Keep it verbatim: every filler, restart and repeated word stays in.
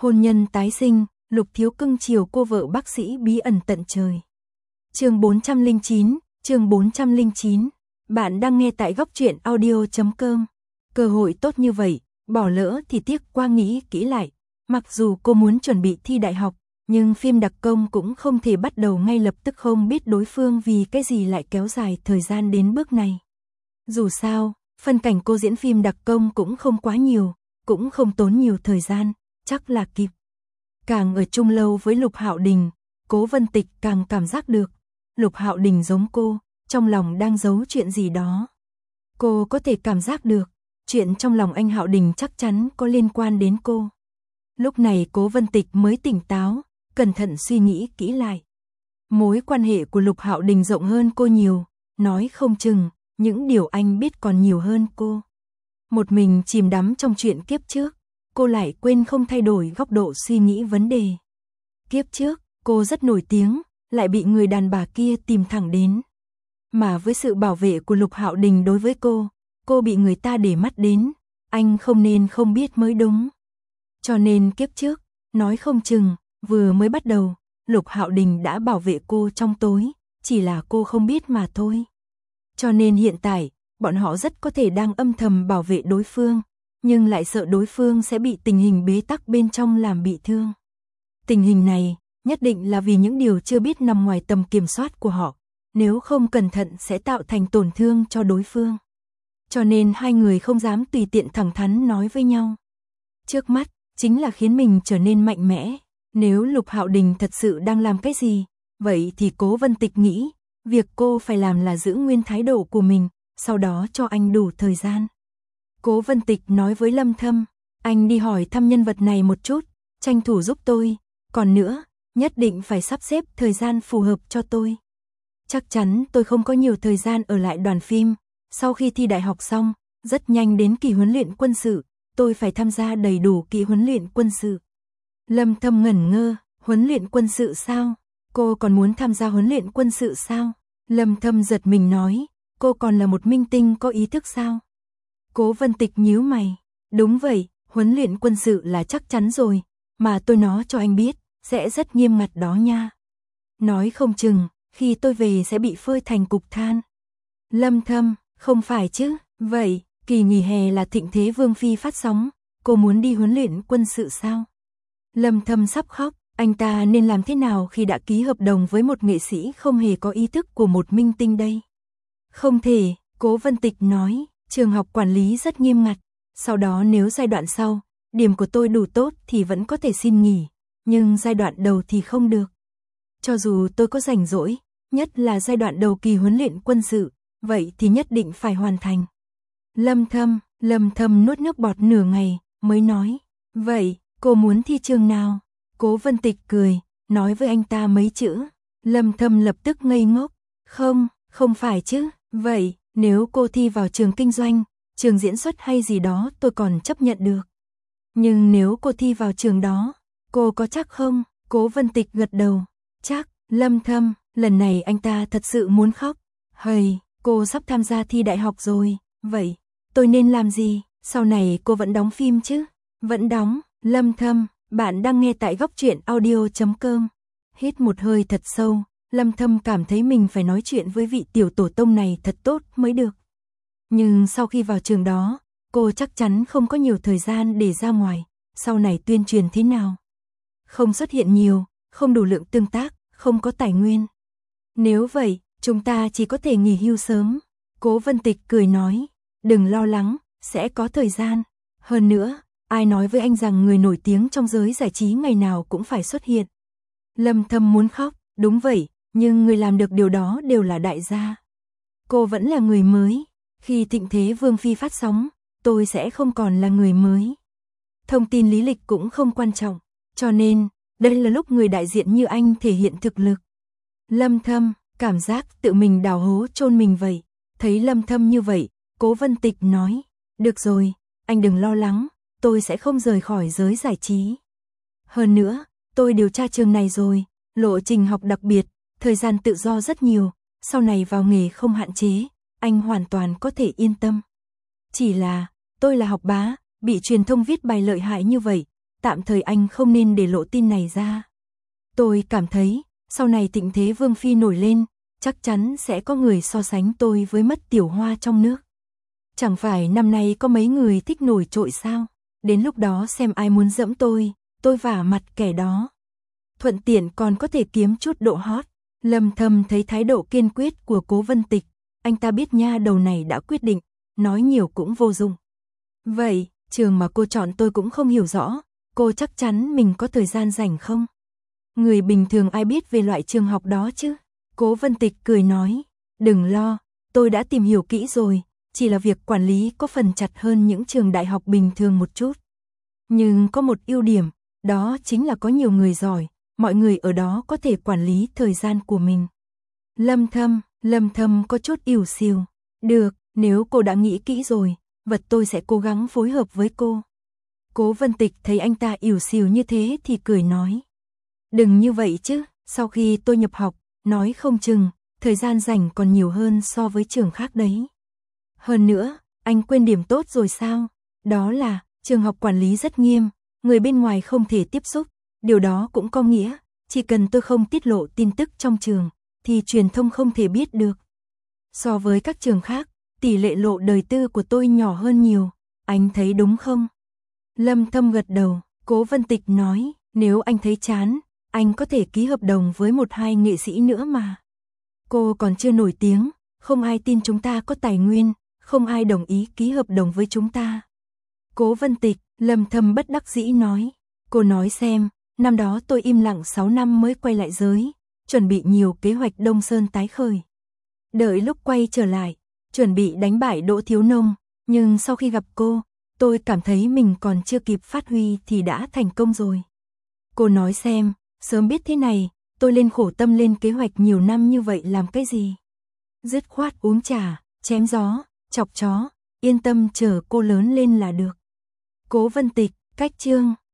Hôn nhân tái sinh, Lục Thiếu cưng chiều cô vợ bác sĩ bí ẩn tận trời. Chương bốn trăm lẻ chín, chương bốn trăm lẻ chín. Bạn đang nghe tại góc truyện audio chấm com. Cơ hội tốt như vậy, bỏ lỡ thì tiếc quá, nghĩ kỹ lại. Mặc dù cô muốn chuẩn bị thi đại học, nhưng phim đặc công cũng không thể bắt đầu ngay lập tức, không biết đối phương vì cái gì lại kéo dài thời gian đến bước này. Dù sao, phân cảnh cô diễn phim đặc công cũng không quá nhiều, cũng không tốn nhiều thời gian, chắc là kịp. Càng ở chung lâu với Lục Hạo Đình, Cố Vân Tịch càng cảm giác được, Lục Hạo Đình giống cô, trong lòng đang giấu chuyện gì đó. Cô có thể cảm giác được, chuyện trong lòng anh Hạo Đình chắc chắn có liên quan đến cô. Lúc này Cố Vân Tịch mới tỉnh táo, cẩn thận suy nghĩ kỹ lại. Mối quan hệ của Lục Hạo Đình rộng hơn cô nhiều, nói không chừng, những điều anh biết còn nhiều hơn cô. Một mình chìm đắm trong chuyện kiếp trước, cô lại quên không thay đổi góc độ suy nghĩ vấn đề. Kiếp trước, cô rất nổi tiếng, lại bị người đàn bà kia tìm thẳng đến. Mà với sự bảo vệ của Lục Hạo Đình đối với cô, cô bị người ta để mắt đến, anh không nên không biết mới đúng. Cho nên kiếp trước, nói không chừng, vừa mới bắt đầu, Lục Hạo Đình đã bảo vệ cô trong tối, chỉ là cô không biết mà thôi. Cho nên hiện tại, bọn họ rất có thể đang âm thầm bảo vệ đối phương, nhưng lại sợ đối phương sẽ bị tình hình bế tắc bên trong làm bị thương. Tình hình này, nhất định là vì những điều chưa biết nằm ngoài tầm kiểm soát của họ, nếu không cẩn thận sẽ tạo thành tổn thương cho đối phương. Cho nên hai người không dám tùy tiện thẳng thắn nói với nhau. Trước mắt, chính là khiến mình trở nên mạnh mẽ. Nếu Lục Hạo Đình thật sự đang làm cái gì, vậy thì Cố Vân Tịch nghĩ, việc cô phải làm là giữ nguyên thái độ của mình, sau đó cho anh đủ thời gian. Cố Vân Tịch nói với Lâm Thâm, anh đi hỏi thăm nhân vật này một chút, tranh thủ giúp tôi, còn nữa, nhất định phải sắp xếp thời gian phù hợp cho tôi. Chắc chắn tôi không có nhiều thời gian ở lại đoàn phim, sau khi thi đại học xong, rất nhanh đến kỳ huấn luyện quân sự, tôi phải tham gia đầy đủ kỳ huấn luyện quân sự. Lâm Thâm ngẩn ngơ, huấn luyện quân sự sao? Cô còn muốn tham gia huấn luyện quân sự sao? Lâm Thâm giật mình nói, cô còn là một minh tinh có ý thức sao? Cố Vân Tịch nhíu mày, đúng vậy, huấn luyện quân sự là chắc chắn rồi, mà tôi nói cho anh biết, sẽ rất nghiêm ngặt đó nha. Nói không chừng, khi tôi về sẽ bị phơi thành cục than. Lâm Thâm, không phải chứ, vậy, kỳ nghỉ hè là Thịnh Thế Vương Phi phát sóng, cô muốn đi huấn luyện quân sự sao? Lâm Thâm sắp khóc, anh ta nên làm thế nào khi đã ký hợp đồng với một nghệ sĩ không hề có ý thức của một minh tinh đây? Không thể, Cố Vân Tịch nói, trường học quản lý rất nghiêm ngặt, sau đó nếu giai đoạn sau, điểm của tôi đủ tốt thì vẫn có thể xin nghỉ, nhưng giai đoạn đầu thì không được. Cho dù tôi có rảnh rỗi, nhất là giai đoạn đầu kỳ huấn luyện quân sự, vậy thì nhất định phải hoàn thành. Lâm Thâm, Lâm Thâm nuốt nước bọt nửa ngày, mới nói, vậy, cô muốn thi trường nào? Cố Vân Tịch cười, nói với anh ta mấy chữ. Lâm Thâm lập tức ngây ngốc, không, không phải chứ, vậy, nếu cô thi vào trường kinh doanh, trường diễn xuất hay gì đó tôi còn chấp nhận được. Nhưng nếu cô thi vào trường đó, cô có chắc không? Cố Vân Tịch gật đầu, chắc. Lâm Thâm, lần này anh ta thật sự muốn khóc. Hầy, cô sắp tham gia thi đại học rồi, vậy, tôi nên làm gì? Sau này cô vẫn đóng phim chứ? Vẫn đóng. Lâm Thâm, bạn đang nghe tại góc truyện audio chấm com. Hít một hơi thật sâu, Lâm Thâm cảm thấy mình phải nói chuyện với vị tiểu tổ tông này thật tốt mới được. Nhưng sau khi vào trường đó, cô chắc chắn không có nhiều thời gian để ra ngoài, sau này tuyên truyền thế nào? Không xuất hiện nhiều, không đủ lượng tương tác, không có tài nguyên. Nếu vậy, chúng ta chỉ có thể nghỉ hưu sớm. Cố Vân Tịch cười nói, đừng lo lắng, sẽ có thời gian. Hơn nữa, ai nói với anh rằng người nổi tiếng trong giới giải trí ngày nào cũng phải xuất hiện? Lâm Thâm muốn khóc, đúng vậy, nhưng người làm được điều đó đều là đại gia. Cô vẫn là người mới, khi Thịnh Thế Vương Phi phát sóng, tôi sẽ không còn là người mới. Thông tin lý lịch cũng không quan trọng, cho nên, đây là lúc người đại diện như anh thể hiện thực lực. Lâm Thâm, cảm giác tự mình đào hố chôn mình vậy. Thấy Lâm Thâm như vậy, Cố Vân Tịch nói, được rồi, anh đừng lo lắng, tôi sẽ không rời khỏi giới giải trí. Hơn nữa, tôi điều tra trường này rồi, lộ trình học đặc biệt, thời gian tự do rất nhiều, sau này vào nghề không hạn chế, anh hoàn toàn có thể yên tâm. Chỉ là, tôi là học bá, bị truyền thông viết bài lợi hại như vậy, tạm thời anh không nên để lộ tin này ra. Tôi cảm thấy, sau này thịnh thế Vương Phi nổi lên, chắc chắn sẽ có người so sánh tôi với Mất Tiểu Hoa trong nước. Chẳng phải năm nay có mấy người thích nổi trội sao? Đến lúc đó xem ai muốn dẫm tôi, tôi vả mặt kẻ đó. Thuận tiện còn có thể kiếm chút độ hot. Lâm Thâm thấy thái độ kiên quyết của Cố Vân Tịch, anh ta biết nha đầu này đã quyết định, nói nhiều cũng vô dụng. Vậy, trường mà cô chọn tôi cũng không hiểu rõ, cô chắc chắn mình có thời gian rảnh không? Người bình thường ai biết về loại trường học đó chứ? Cố Vân Tịch cười nói, đừng lo, tôi đã tìm hiểu kỹ rồi, chỉ là việc quản lý có phần chặt hơn những trường đại học bình thường một chút. Nhưng có một ưu điểm, đó chính là có nhiều người giỏi, mọi người ở đó có thể quản lý thời gian của mình. Lâm Thâm, Lâm Thâm có chút ỉu xìu. Được, nếu cô đã nghĩ kỹ rồi, vật tôi sẽ cố gắng phối hợp với cô. Cố Vân Tịch thấy anh ta ỉu xìu như thế thì cười nói. Đừng như vậy chứ, sau khi tôi nhập học, nói không chừng, thời gian rảnh còn nhiều hơn so với trường khác đấy. Hơn nữa, anh quên điểm tốt rồi sao? Đó là, trường học quản lý rất nghiêm, người bên ngoài không thể tiếp xúc. Điều đó cũng có nghĩa, chỉ cần tôi không tiết lộ tin tức trong trường, thì truyền thông không thể biết được. So với các trường khác, tỷ lệ lộ đời tư của tôi nhỏ hơn nhiều, anh thấy đúng không? Lâm Thâm gật đầu, Cố Vân Tịch nói, nếu anh thấy chán, anh có thể ký hợp đồng với một hai nghệ sĩ nữa mà. Cô còn chưa nổi tiếng, không ai tin chúng ta có tài nguyên, không ai đồng ý ký hợp đồng với chúng ta. Cố Vân Tịch, Lâm Thâm bất đắc dĩ nói, cô nói xem, năm đó tôi im lặng sáu năm mới quay lại giới, chuẩn bị nhiều kế hoạch Đông Sơn tái khởi. Đợi lúc quay trở lại, chuẩn bị đánh bại Đỗ Thiếu Nông, nhưng sau khi gặp cô, tôi cảm thấy mình còn chưa kịp phát huy thì đã thành công rồi. Cô nói xem, sớm biết thế này, tôi lên khổ tâm lên kế hoạch nhiều năm như vậy làm cái gì? Dứt khoát uống trà, chém gió, chọc chó, yên tâm chờ cô lớn lên là được. Cố Vân Tịch, cách chương